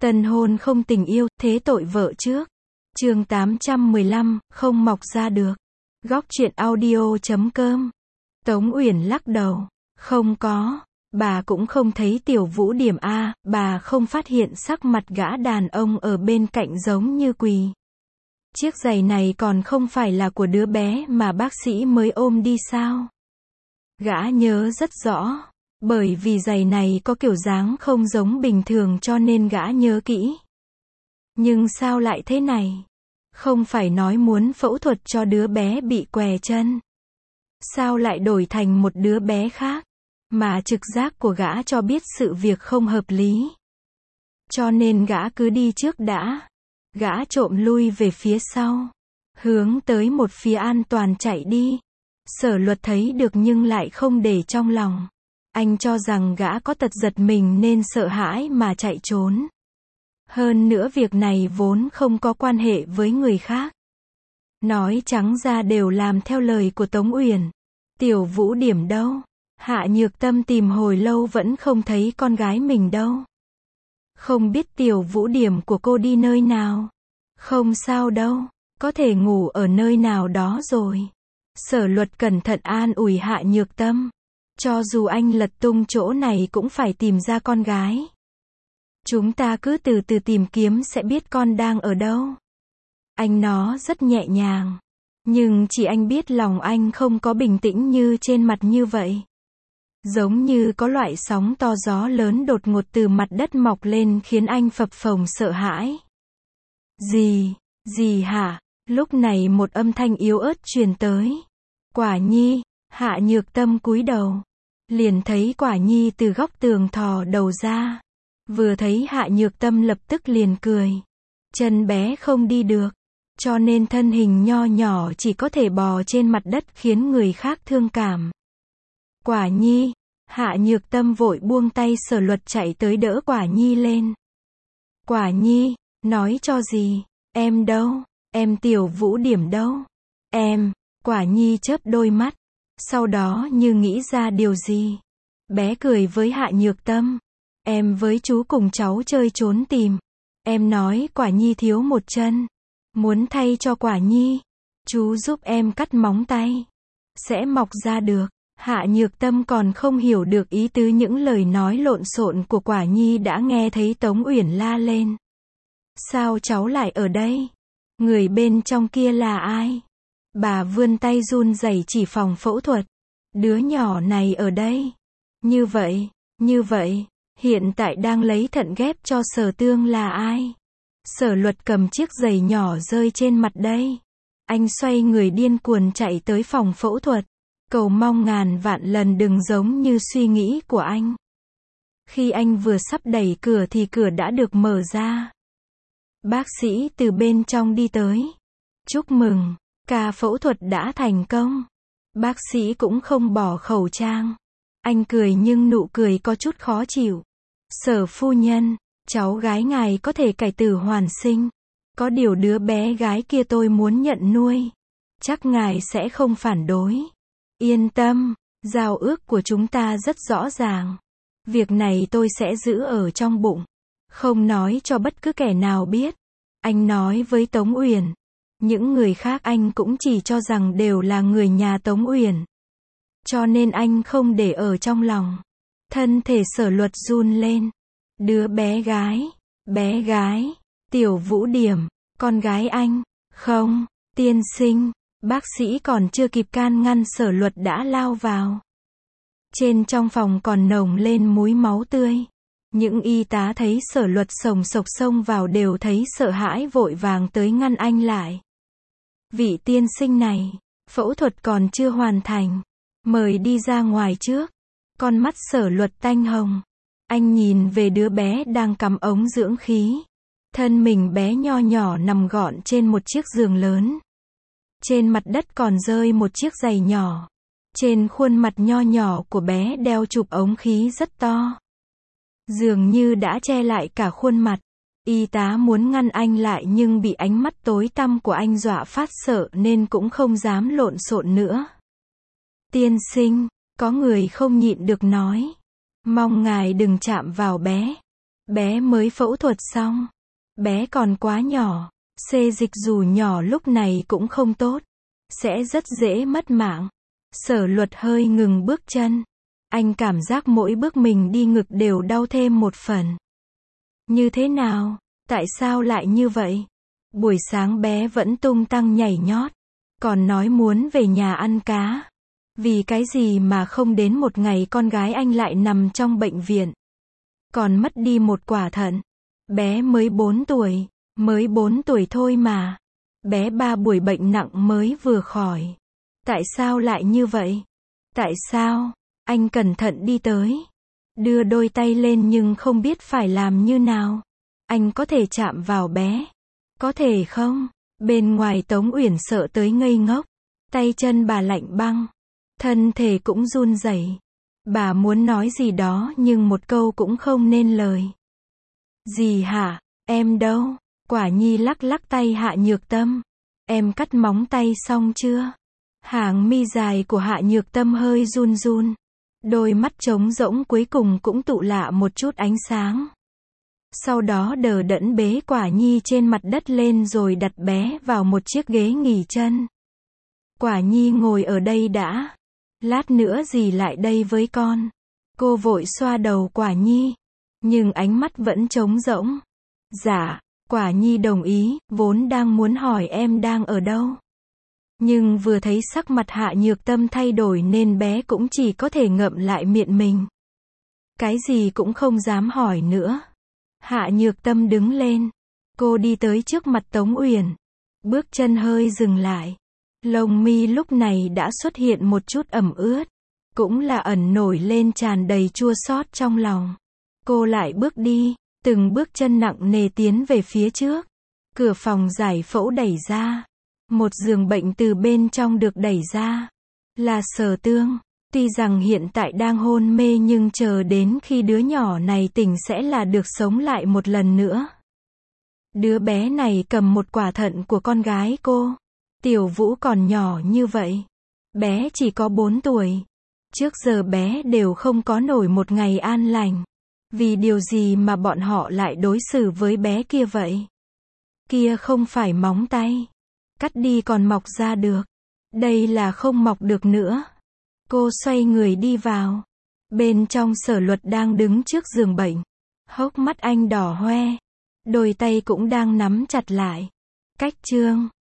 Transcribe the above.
Tân hôn không tình yêu, thế tội vợ trước. Chương 815, không mọc ra được. Góc truyện audio.com. Tống Uyển lắc đầu. Không có. Bà cũng không thấy Tiểu Vũ Điểm a, bà không phát hiện sắc mặt gã đàn ông ở bên cạnh giống như quỳ. Chiếc giày này còn không phải là của đứa bé mà bác sĩ mới ôm đi sao? Gã nhớ rất rõ. Bởi vì giày này có kiểu dáng không giống bình thường cho nên gã nhớ kỹ. Nhưng sao lại thế này? Không phải nói muốn phẫu thuật cho đứa bé bị què chân. Sao lại đổi thành một đứa bé khác? Mà trực giác của gã cho biết sự việc không hợp lý. Cho nên gã cứ đi trước đã. Gã trộm lui về phía sau. Hướng tới một phía an toàn chạy đi. Sở Luật thấy được nhưng lại không để trong lòng. Anh cho rằng gã có tật giật mình nên sợ hãi mà chạy trốn. Hơn nữa việc này vốn không có quan hệ với người khác. Nói trắng ra đều làm theo lời của Tống Uyển. Tiểu Vũ Điểm đâu? Hạ Nhược Tâm tìm hồi lâu vẫn không thấy con gái mình đâu. Không biết Tiểu Vũ Điểm của cô đi nơi nào. Không sao đâu, có thể ngủ ở nơi nào đó rồi. Sở Luật cẩn thận an ủi Hạ Nhược Tâm. Cho dù anh lật tung chỗ này cũng phải tìm ra con gái. Chúng ta cứ từ từ tìm kiếm sẽ biết con đang ở đâu. Anh nó rất nhẹ nhàng. Nhưng chỉ anh biết lòng anh không có bình tĩnh như trên mặt như vậy. Giống như có loại sóng to gió lớn đột ngột từ mặt đất mọc lên khiến anh phập phồng sợ hãi. Gì hả? Lúc này một âm thanh yếu ớt truyền tới. Quả Nhi. Hạ Nhược Tâm cúi đầu. Liền thấy Quả Nhi từ góc tường thò đầu ra. Vừa thấy Hạ Nhược Tâm lập tức liền cười. Chân bé không đi được. Cho nên thân hình nho nhỏ chỉ có thể bò trên mặt đất khiến người khác thương cảm. Quả Nhi. Hạ Nhược Tâm vội buông tay Sở Luật chạy tới đỡ Quả Nhi lên. Quả Nhi, nói cho gì? Em đâu? Em Tiểu Vũ Điểm đâu? Em. Quả Nhi chớp đôi mắt. Sau đó như nghĩ ra điều gì. Bé cười với Hạ Nhược Tâm. Em với chú cùng cháu chơi trốn tìm. Em nói Quả Nhi thiếu một chân. Muốn thay cho Quả Nhi. Chú giúp em cắt móng tay. Sẽ mọc ra được. Hạ Nhược Tâm còn không hiểu được ý tứ những lời nói lộn xộn của Quả Nhi đã nghe thấy Tống Uyển la lên. Sao cháu lại ở đây? Người bên trong kia là ai? Bà vươn tay run rẩy chỉ phòng phẫu thuật. Đứa nhỏ này ở đây. Như vậy, hiện tại đang lấy thận ghép cho Sở Tương là ai? Sở Luật cầm chiếc giày nhỏ rơi trên mặt đây. Anh xoay người điên cuồng chạy tới phòng phẫu thuật. Cầu mong ngàn vạn lần đừng giống như suy nghĩ của anh. Khi anh vừa sắp đẩy cửa thì cửa đã được mở ra. Bác sĩ từ bên trong đi tới. Chúc mừng, ca phẫu thuật đã thành công. Bác sĩ cũng không bỏ khẩu trang. Anh cười nhưng nụ cười có chút khó chịu. Sở phu nhân, cháu gái ngài có thể cải tử hoàn sinh. Có điều đứa bé gái kia tôi muốn nhận nuôi. Chắc ngài sẽ không phản đối. Yên tâm, giao ước của chúng ta rất rõ ràng. Việc này tôi sẽ giữ ở trong bụng. Không nói cho bất cứ kẻ nào biết. Anh nói với Tống Uyển. Những người khác anh cũng chỉ cho rằng đều là người nhà Tống Uyển. Cho nên anh không để ở trong lòng. Thân thể Sở Luật run lên. Đứa bé gái, Tiểu Vũ Điểm, con gái anh. Không, tiên sinh. Bác sĩ còn chưa kịp can ngăn Sở Luật đã lao vào. Trên trong phòng còn nồng lên mùi máu tươi. Những y tá thấy Sở Luật sồng sộc xông vào đều thấy sợ hãi vội vàng tới ngăn anh lại. Vị tiên sinh này, phẫu thuật còn chưa hoàn thành. Mời đi ra ngoài trước. Con mắt Sở Luật tanh hồng. Anh nhìn về đứa bé đang cắm ống dưỡng khí. Thân mình bé nho nhỏ nằm gọn trên một chiếc giường lớn. Trên mặt đất còn rơi một chiếc giày nhỏ. Trên khuôn mặt nho nhỏ của bé đeo chụp ống khí rất to. Dường như đã che lại cả khuôn mặt. Y tá muốn ngăn anh lại nhưng bị ánh mắt tối tăm của anh dọa phát sợ nên cũng không dám lộn xộn nữa. Tiên sinh, có người không nhịn được nói. Mong ngài đừng chạm vào bé. Bé mới phẫu thuật xong. Bé còn quá nhỏ. Xê dịch dù nhỏ lúc này cũng không tốt. Sẽ rất dễ mất mạng. Sở Luật hơi ngừng bước chân. Anh cảm giác mỗi bước mình đi ngực đều đau thêm một phần. Như thế nào? Tại sao lại như vậy? Buổi sáng bé vẫn tung tăng nhảy nhót. Còn nói muốn về nhà ăn cá. Vì cái gì mà không đến một ngày con gái anh lại nằm trong bệnh viện. Còn mất đi một quả thận. Bé mới 4 tuổi. Mới 4 tuổi thôi mà. Bé 3 buổi bệnh nặng mới vừa khỏi. Tại sao lại như vậy? Tại sao? Anh cẩn thận đi tới. Đưa đôi tay lên nhưng không biết phải làm như nào. Anh có thể chạm vào bé. Có thể không? Bên ngoài Tống Uyển sợ tới ngây ngốc. Tay chân bà lạnh băng. Thân thể cũng run rẩy. Bà muốn nói gì đó nhưng một câu cũng không nên lời. Gì hả? Em đâu? Quả Nhi lắc lắc tay Hạ Nhược Tâm. Em cắt móng tay xong chưa? Hàng mi dài của Hạ Nhược Tâm hơi run run. Đôi mắt trống rỗng cuối cùng cũng tụ lạ một chút ánh sáng. Sau đó đờ đẫn bế Quả Nhi trên mặt đất lên rồi đặt bé vào một chiếc ghế nghỉ chân. Quả Nhi ngồi ở đây đã. Lát nữa dì lại đây với con. Cô vội xoa đầu Quả Nhi. Nhưng ánh mắt vẫn trống rỗng. Dạ, Quả Nhi đồng ý, vốn đang muốn hỏi em đang ở đâu. Nhưng vừa thấy sắc mặt Hạ Nhược Tâm thay đổi nên bé cũng chỉ có thể ngậm lại miệng mình. Cái gì cũng không dám hỏi nữa. Hạ Nhược Tâm đứng lên. Cô đi tới trước mặt Tống Uyển. Bước chân hơi dừng lại. Lông mi lúc này đã xuất hiện một chút ẩm ướt. Cũng là ẩn nổi lên tràn đầy chua xót trong lòng. Cô lại bước đi. Từng bước chân nặng nề tiến về phía trước. Cửa phòng giải phẫu đẩy ra. Một giường bệnh từ bên trong được đẩy ra. Là Sở Tương. Tuy rằng hiện tại đang hôn mê nhưng chờ đến khi đứa nhỏ này tỉnh sẽ là được sống lại một lần nữa. Đứa bé này cầm một quả thận của con gái cô. Tiểu Vũ còn nhỏ như vậy. Bé chỉ có 4 tuổi. Trước giờ bé đều không có nổi một ngày an lành. Vì điều gì mà bọn họ lại đối xử với bé kia vậy? Kia không phải móng tay. Cắt đi còn mọc ra được. Đây là không mọc được nữa. Cô xoay người đi vào. Bên trong Sở Luật đang đứng trước giường bệnh. Hốc mắt anh đỏ hoe. Đôi tay cũng đang nắm chặt lại. Cách chương